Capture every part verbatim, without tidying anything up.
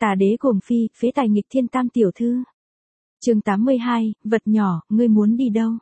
Tà đế cuồng phi, phế tài nghịch thiên tam tiểu thư. Chương tám mươi hai, vật nhỏ, ngươi muốn đi đâu?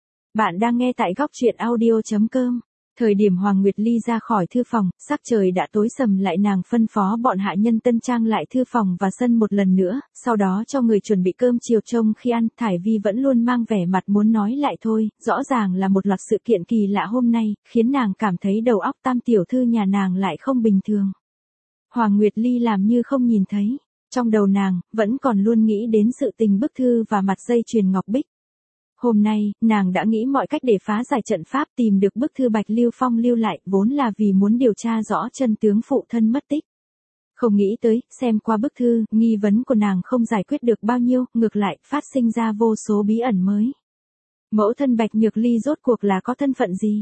Bạn đang nghe tại góc truyện audio chấm com. Thời điểm Hoàng Nguyệt Ly ra khỏi thư phòng, sắc trời đã tối sầm lại, nàng phân phó bọn hạ nhân tân trang lại thư phòng và sân một lần nữa, sau đó cho người chuẩn bị cơm chiều. Trông khi ăn, Thải Vi vẫn luôn mang vẻ mặt muốn nói lại thôi, rõ ràng là một loạt sự kiện kỳ lạ hôm nay, khiến nàng cảm thấy đầu óc tam tiểu thư nhà nàng lại không bình thường. Hoàng Nguyệt Ly làm như không nhìn thấy, trong đầu nàng, vẫn còn luôn nghĩ đến sự tình bức thư và mặt dây chuyền ngọc bích. Hôm nay, nàng đã nghĩ mọi cách để phá giải trận pháp, tìm được bức thư Bạch Lưu Phong lưu lại, vốn là vì muốn điều tra rõ chân tướng phụ thân mất tích. Không nghĩ tới, xem qua bức thư, nghi vấn của nàng không giải quyết được bao nhiêu, ngược lại, phát sinh ra vô số bí ẩn mới. Mẫu thân Bạch Nhược Ly rốt cuộc là có thân phận gì?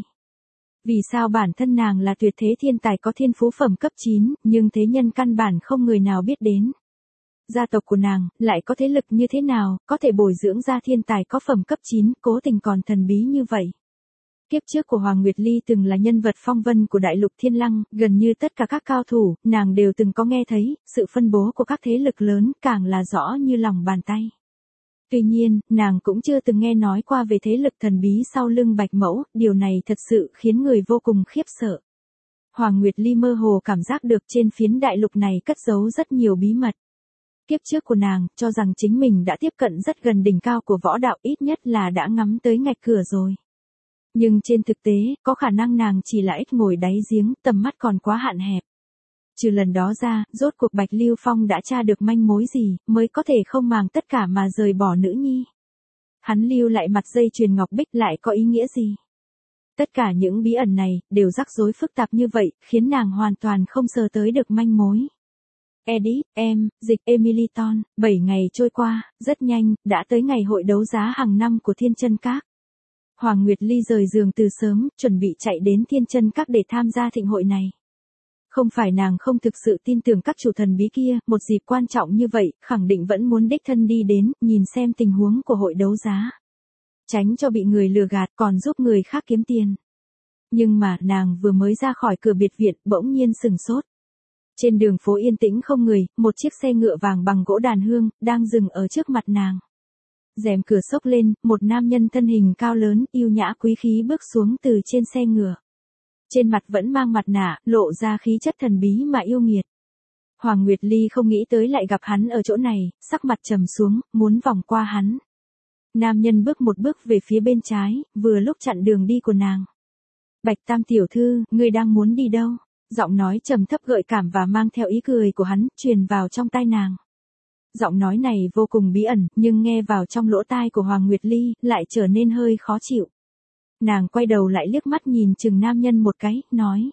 Vì sao bản thân nàng là tuyệt thế thiên tài có thiên phú phẩm cấp chín, nhưng thế nhân căn bản không người nào biết đến? Gia tộc của nàng, lại có thế lực như thế nào, có thể bồi dưỡng ra thiên tài có phẩm cấp chín, cố tình còn thần bí như vậy? Kiếp trước của Hoàng Nguyệt Ly từng là nhân vật phong vân của đại lục Thiên Lăng, gần như tất cả các cao thủ, nàng đều từng có nghe thấy, sự phân bố của các thế lực lớn, càng là rõ như lòng bàn tay. Tuy nhiên, nàng cũng chưa từng nghe nói qua về thế lực thần bí sau lưng Bạch Mẫu, điều này thật sự khiến người vô cùng khiếp sợ. Hoàng Nguyệt Ly mơ hồ cảm giác được trên phiến đại lục này cất giấu rất nhiều bí mật. Kiếp trước của nàng, cho rằng chính mình đã tiếp cận rất gần đỉnh cao của võ đạo, ít nhất là đã ngắm tới ngạch cửa rồi. Nhưng trên thực tế, có khả năng nàng chỉ là ếch ngồi đáy giếng, tầm mắt còn quá hạn hẹp. Trừ lần đó ra, rốt cuộc Bạch Lưu Phong đã tra được manh mối gì, mới có thể không màng tất cả mà rời bỏ nữ nhi. Hắn lưu lại mặt dây chuyền ngọc bích lại có ý nghĩa gì? Tất cả những bí ẩn này, đều rắc rối phức tạp như vậy, khiến nàng hoàn toàn không sờ tới được manh mối. Edit, em, dịch Emiliton, bảy ngày trôi qua, rất nhanh, đã tới ngày hội đấu giá hàng năm của Thiên Chân Các. Hoàng Nguyệt Ly rời giường từ sớm, chuẩn bị chạy đến Thiên Chân Các để tham gia thịnh hội này. Không phải nàng không thực sự tin tưởng các chủ thần bí kia, một dịp quan trọng như vậy, khẳng định vẫn muốn đích thân đi đến, nhìn xem tình huống của hội đấu giá. Tránh cho bị người lừa gạt, còn giúp người khác kiếm tiền. Nhưng mà, nàng vừa mới ra khỏi cửa biệt viện, bỗng nhiên sừng sốt. Trên đường phố yên tĩnh không người, một chiếc xe ngựa vàng bằng gỗ đàn hương, đang dừng ở trước mặt nàng. Rèm cửa xốc lên, một nam nhân thân hình cao lớn, yêu nhã quý khí bước xuống từ trên xe ngựa. Trên mặt vẫn mang mặt nạ, lộ ra khí chất thần bí mà yêu nghiệt. Hoàng Nguyệt Ly không nghĩ tới lại gặp hắn ở chỗ này, sắc mặt trầm xuống, muốn vòng qua hắn. Nam nhân bước một bước về phía bên trái, vừa lúc chặn đường đi của nàng. Bạch Tam tiểu thư, ngươi đang muốn đi đâu? Giọng nói trầm thấp gợi cảm và mang theo ý cười của hắn, truyền vào trong tai nàng. Giọng nói này vô cùng bí ẩn, nhưng nghe vào trong lỗ tai của Hoàng Nguyệt Ly, lại trở nên hơi khó chịu. Nàng quay đầu lại liếc mắt nhìn chừng nam nhân một cái, nói.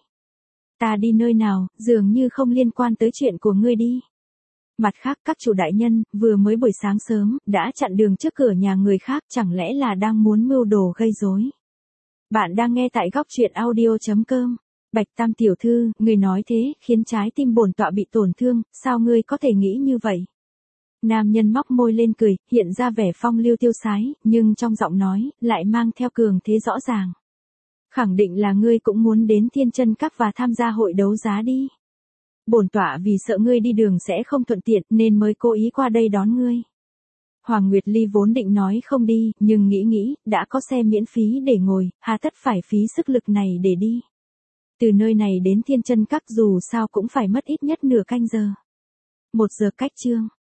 Ta đi nơi nào, dường như không liên quan tới chuyện của ngươi đi. Mặt khác, các chủ đại nhân, vừa mới buổi sáng sớm, đã chặn đường trước cửa nhà người khác, chẳng lẽ là đang muốn mưu đồ gây rối. Bạn đang nghe tại góc truyện audio chấm com. Bạch Tam tiểu thư, ngươi nói thế, khiến trái tim bổn tọa bị tổn thương, sao ngươi có thể nghĩ như vậy? Nam nhân móc môi lên cười, hiện ra vẻ phong lưu tiêu sái, nhưng trong giọng nói, lại mang theo cường thế rõ ràng. Khẳng định là ngươi cũng muốn đến Thiên Chân Các và tham gia hội đấu giá đi. Bổn tọa vì sợ ngươi đi đường sẽ không thuận tiện, nên mới cố ý qua đây đón ngươi. Hoàng Nguyệt Ly vốn định nói không đi, nhưng nghĩ nghĩ, đã có xe miễn phí để ngồi, hà tất phải phí sức lực này để đi. Từ nơi này đến Thiên Chân Các dù sao cũng phải mất ít nhất nửa canh giờ. Một giờ cách chương.